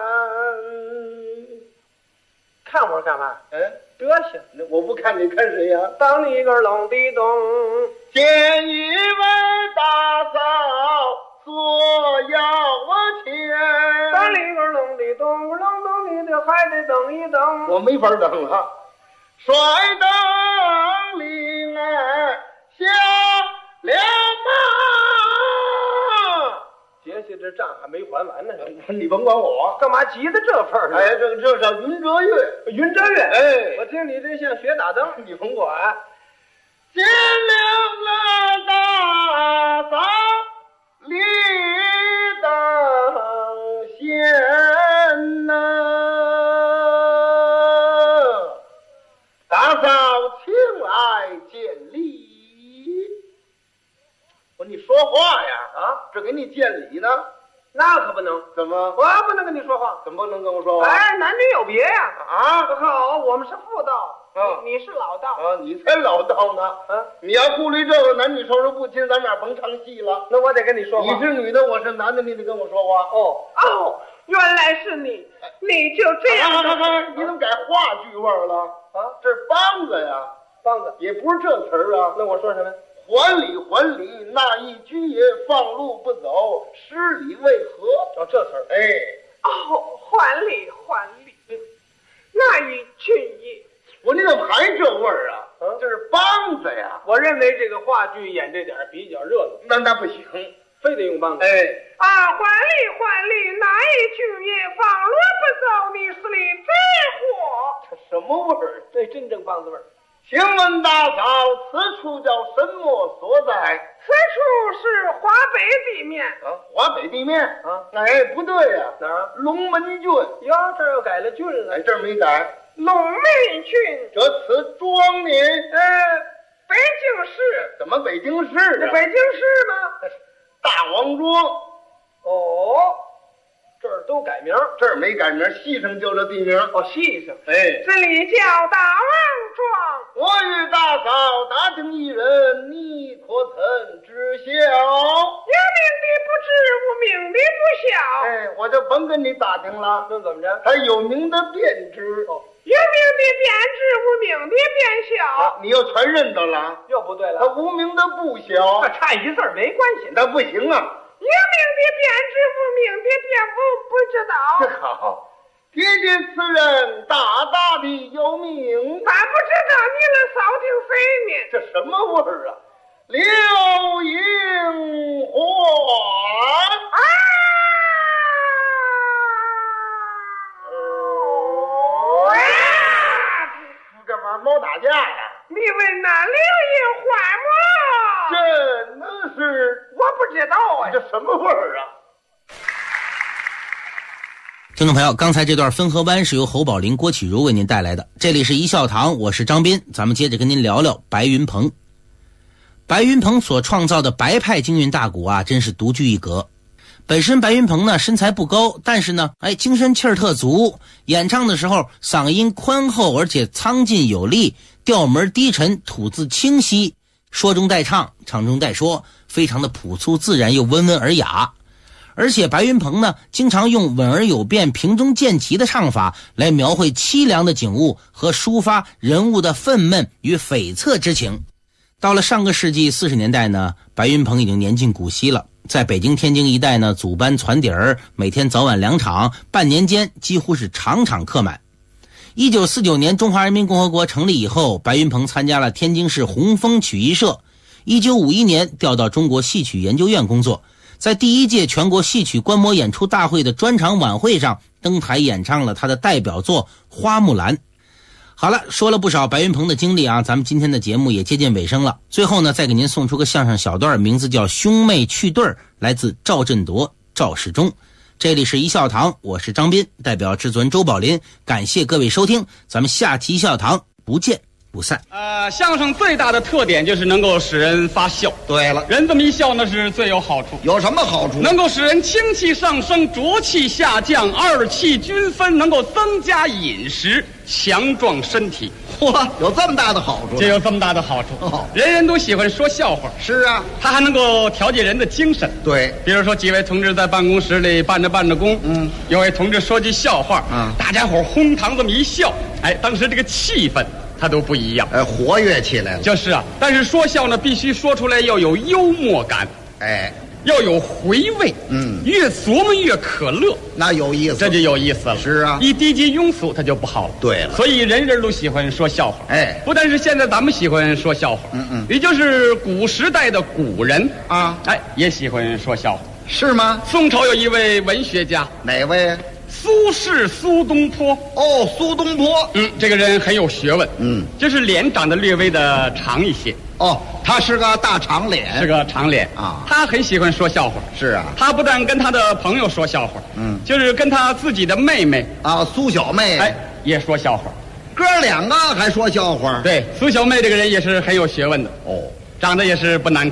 看我干嘛？德行。 我不看你看谁呀？ 当里个隆的咚。 见一位大嫂做要我钱。 当里个隆的咚个隆咚里的还得等一等。 我没法等了。摔灯铃儿响了吗？ 结下这账还没还完呢。 你甭管我， 干嘛急得这份儿呢？ 这叫云遮月。 云遮月。我听你这像学打灯。 你甭管。见了大嫂李登贤呐， 我说你说话呀？啊，这给你见礼呢。 那可不能。 怎么？ 我不能跟你说话。 怎么不能跟我说话？ 哎，男女有别呀。 啊， 好，我们是妇道。你是老道啊，你才老道呢！啊，你要顾虑这个男女授受不亲，咱俩甭唱戏了。 那我得跟你说话。 你是女的，我是男的，你得跟我说话。 哦，原来是你，你就这样。 你怎么改话剧味了？啊，这是梆子呀， 梆子也不是这词儿啊。 那我说什么？ 还礼还礼，那一居也放路不走，失礼为何？ 这词儿。 哎， 还礼还礼，那一居也。 我你怎么还这味儿啊？这是梆子呀！ 我认为这个话剧演这点比较热闹。 那不行， 非得用梆子。 哎， 还礼，哪一句也放路不走，你是里贼货。 这什么味儿？ 这真正梆子味儿。 请问大嫂，此处叫什么所在？ 此处是华北地面。 华北地面啊？哎，不对呀， 哪儿？ 龙门郡。 哟，这儿又改了郡了。 哎，这儿没改。 龙门郡， 这此庄年， 北京市。 怎么北京市啊？ 北京市吗？ 大王庄。 这儿都改名， 这儿没改名，戏上就这地名。 戏上。 哎， 这里叫大王庄。 我与大嫂打听一人，你可曾知晓？ 有名的不知，无名的不晓。 哎，我就甭跟你打听了。 那怎么着？ 他有名的便知。 有名的便知，无名的便晓。 你又全认得了？ 又不对了。 他无名的不晓。 差一字没关系。 那不行啊。 有名的便知，无名的便不知道。 好，提及此人大大的有名。 咱不知道，你能扫听谁呢？ 这什么味儿啊？刘英环啊！干嘛猫打架呀？ 你问那刘英环吗？ 这那是我不知道啊， 这什么味儿啊？ 听众朋友，刚才这段《汾河湾》是由侯宝林、郭启儒为您带来的。这里是一笑堂，我是张斌，咱们接着跟您聊聊白云鹏。白云鹏所创造的白派京韵大鼓啊，真是独具一格。本身白云鹏呢身材不高，但是呢，精神气儿特足。演唱的时候嗓音宽厚，而且苍劲有力，调门低沉，吐字清晰，说中带唱，唱中带说，非常的朴素自然又温文尔雅。而且白云鹏呢，经常用稳而有变、平中见奇的唱法来描绘凄凉的景物和抒发人物的愤懑与悱恻之情。到了上个世纪40年代呢，白云鹏已经年近古稀了，在北京、天津一带呢，组班攒底儿，每天早晚2场，半年间几乎是场场客满。1949年中华人民共和国成立以后，白云鹏参加了天津市红枫曲艺社。1951年调到中国戏曲研究院工作，在第1届全国戏曲观摩演出大会的专场晚会上登台演唱了他的代表作《花木兰》。好了，说了不少白云鹏的经历啊，咱们今天的节目也接近尾声了。最后呢，再给您送出个相声小段，名字叫《兄妹去对儿》，来自赵振铎、赵世忠。这里是一笑堂，我是张斌，代表制作人周宝林，感谢各位收听，咱们下期一笑堂不见不散。 相声最大的特点就是能够使人发笑。 对了， 人这么一笑那是最有好处。 有什么好处？ 能够使人清气上升，浊气下降，二气均分，能够增加饮食，强壮身体。 嚯，有这么大的好处？ 就有这么大的好处。人人都喜欢说笑话。 是啊， 他还能够调节人的精神。 对， 比如说几位同志在办公室里办着工，有位同志说句笑话，大家伙哄堂这么一笑，当时这个气氛它都不一样， 活跃起来了。 就是啊，但是说笑呢，必须说出来要有幽默感，要有回味，越琢磨越可乐， 那有意思， 这就有意思了。 是啊， 一低级庸俗，它就不好了。 对了， 所以人人都喜欢说笑话。不但是现在咱们喜欢说笑话，也就是古时代的古人啊，也喜欢说笑话， 是吗？ 宋朝有一位文学家， 哪位？ 苏轼苏东坡。 苏东坡， 这个人很有学问，就是脸长得略微的长一些。 他是个大长脸， 是个长脸啊。他很喜欢说笑话。 是啊， 他不但跟他的朋友说笑话，就是跟他自己的妹妹啊，苏小妹， 也说笑话。 哥2个还说笑话。 对，苏小妹这个人也是很有学问的，长得也是不难看。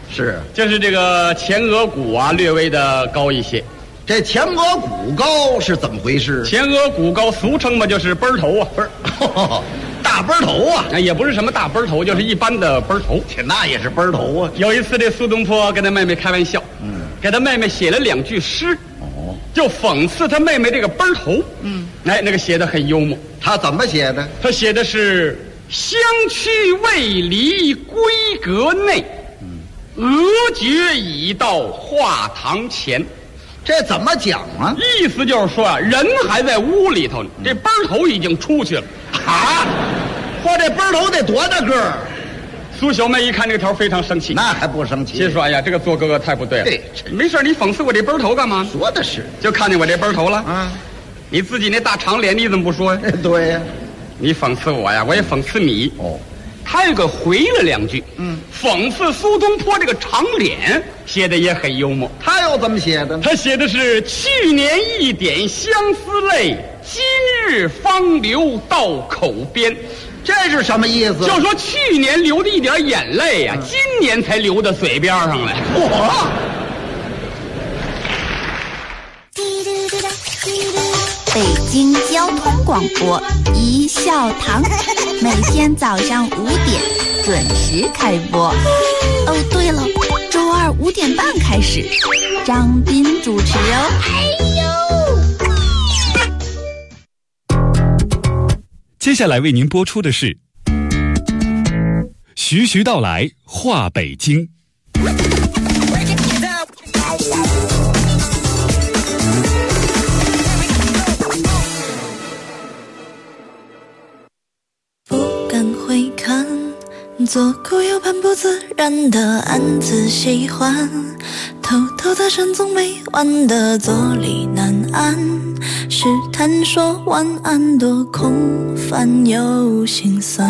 是， 就是这个前额骨啊略微的高一些。 这前额骨高是怎么回事？ 前额骨高，俗称嘛就是奔头啊， 大奔头啊， 也不是什么大奔头，就是一般的奔头。 那也是奔头啊。 有一次，这苏东坡跟他妹妹开玩笑，给他妹妹写了2句诗，就讽刺他妹妹这个奔头。那个写的很幽默。 他怎么写的？ 他写的是相去未离闺阁内，额觉已到画堂前。 这怎么讲啊？ 意思就是说啊，人还在屋里头呢，这奔头已经出去了。 嚯，这奔头得多大个儿？ 苏小妹一看这个条，非常生气。 那还不生气？ 心说：“哎呀，这个做哥哥太不对了。没事，你讽刺我这奔头干嘛？ 说的是， 就看见我这奔头了啊！你自己那大长脸，你怎么不说呀？ 对呀， 你讽刺我呀，我也讽刺你。他又给回了2句，讽刺苏东坡这个长脸，写的也很幽默。 他又怎么写的？ 他写的是去年一点相思泪，今日方流到口边。 这是什么意思？ 就说去年流的一点眼泪呀，今年才流到嘴边上来。 北京交通广播一笑堂，每天早上5点准时开播。哦，对了，周二5点半开始，张斌主持哦。 接下来为您播出的是徐徐道来话北京。 会看左顾右盼不自然的暗自喜欢，偷偷的深总没完的坐立难安，试探说晚安多空泛又心酸，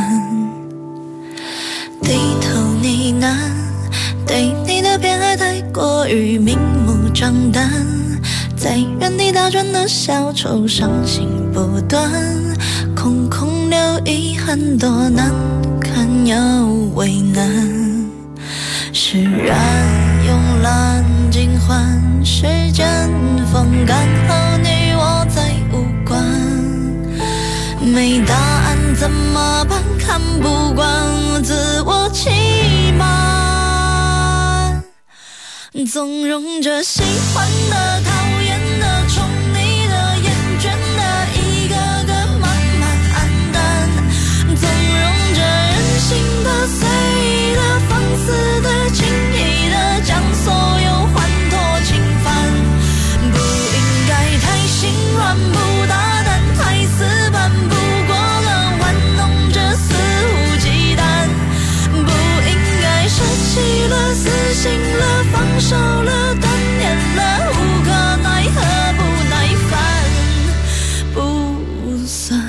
低头呢喃，对你的偏爱太过于明目张胆，在原地打转的小丑伤心不断，空空留遗憾多难堪又为难，释然慵懒尽欢，时间风干后你我再无关，没答案怎么办？看不惯自我欺瞒，纵容着喜欢的讨厌的宠你的厌倦的一个个慢慢黯淡，纵容着任性的随意的放肆的轻易的将所有欢脱侵犯，不应该太心软不大胆太死板，不过了玩弄着肆无忌惮，不应该舍弃了死心了放手了断念了无可奈何不耐烦不算，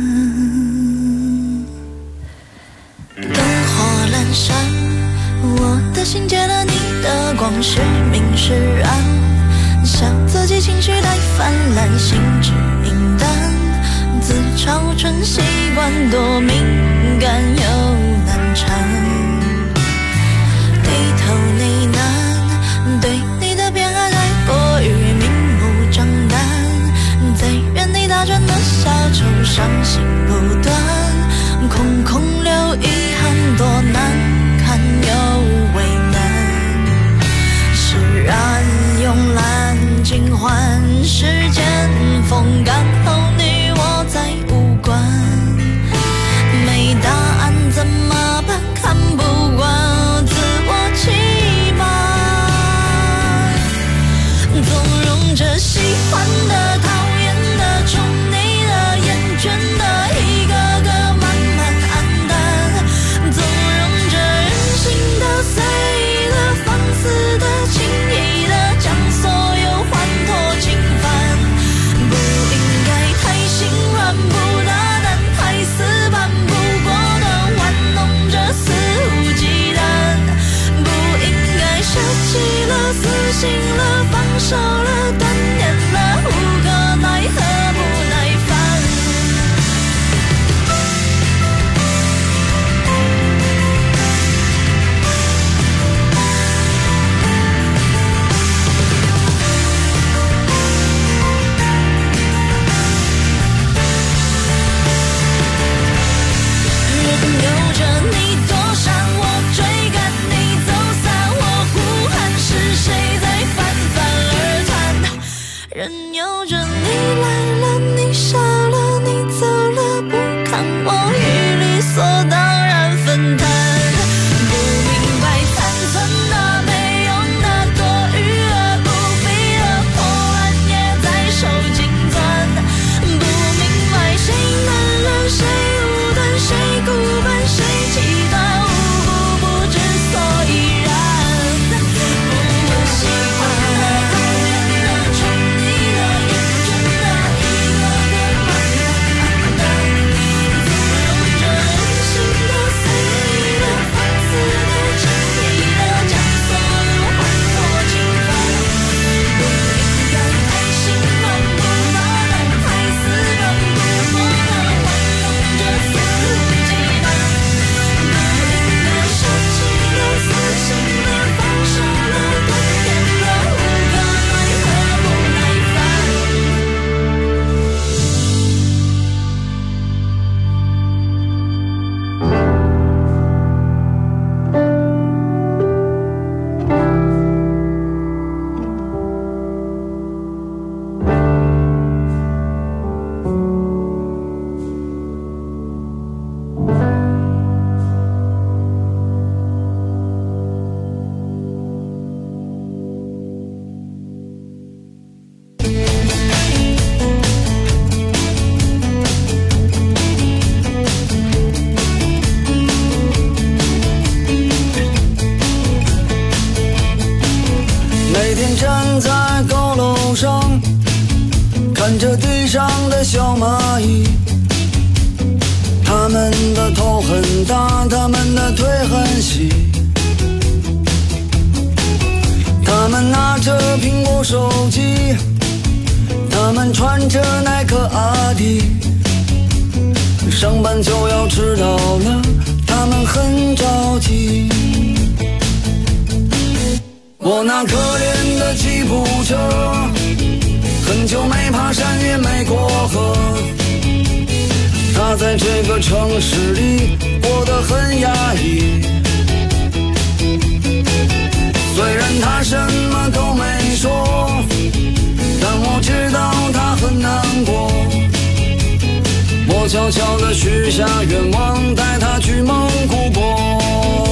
灯火阑珊，我的心借了你的光是明是暗，笑自己情绪太泛滥心智明淡，自嘲成习惯多敏感又难缠，低头呢喃，对你的偏爱太过于明目张胆，在原地打转的小丑伤心不断，空空留遗憾多难堪又为难，释然慵懒尽欢，时间风干后你我再无关，没答案怎么办？看不惯自我欺瞒，纵容着喜欢的讨厌的宠你的厌倦的一个个慢慢黯淡，纵容着任性的随意的放肆的轻易的将所有欢脱侵犯，不应该着你躲闪，我追赶你走散，我呼喊是谁在反反而谈？任由着你来了，你傻了，你走了，不看我与理所当然分担。不明白残存的没用的多余而不必的破烂也在手紧攥。不明白谁难了，谁无端，谁孤单，谁极端，无不不知所以然。不习惯了，讨厌了，宠溺了，厌倦了，一个个慢慢淡。自由着任性的、随意的、放肆的、轻易的，将所有换作侵犯。不应该太心软，不麻烦，太死软，不磨难，玩弄着肆无忌惮。不应该生气的、死心的、放手了、断点了，无可奈何，不耐烦。 每天站在高楼上，看着地上的小蚂蚁，它们的头很大，它们的腿很细，它们拿着苹果手机，它们穿着耐克阿迪，上班就要迟到了，它们很着急。我那可怜的吉普车，很久没爬山也没过河，它在这个城市里过得很压抑。虽然它什么都没说，但我知道它很难过。我悄悄地许下愿望，带它去蒙古国。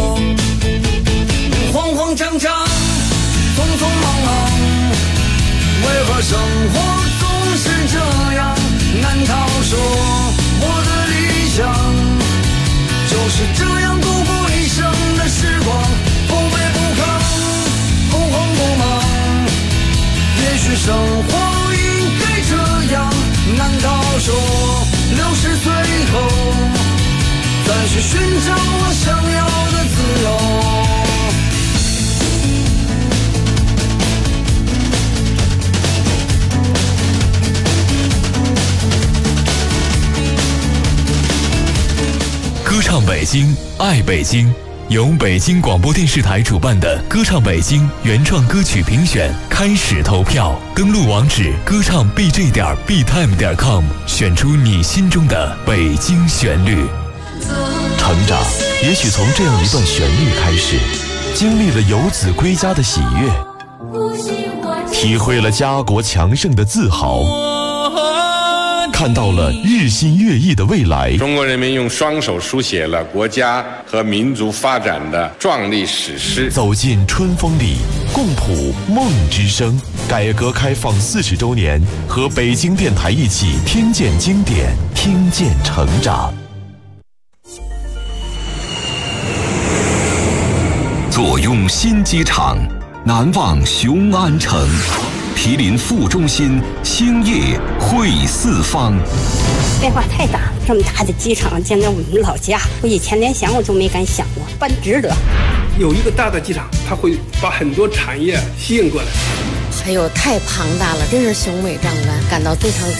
慌慌张张，匆匆忙忙，为何生活总是这样？难道说我的理想就是这样度过一生的时光？不卑不亢，不慌不忙，也许生活应该这样。难道说60岁后再去寻找我想要的自由？ 歌唱北京，爱北京，由北京广播电视台主办的歌唱北京原创歌曲评选开始投票，登录网址歌唱 bj.btime.com， 选出你心中的北京旋律。 成长也许从这样一段旋律开始，经历了游子归家的喜悦，体会了家国强盛的自豪，看到了日新月异的未来。 中国人民用双手书写了国家和民族发展的壮丽史诗。 走进春风里，共谱梦之声。改革开放40周年，和北京电台一起听见经典，听见成长。 坐拥新机场，难忘雄安城。毗邻副中心，兴业汇四方。 变化太大了，这么大的机场建在我们老家，我以前连想我都没敢想过，办值得。 有一个大的机场，它会把很多产业吸引过来。 还有太庞大了，真是雄伟壮观，感到非常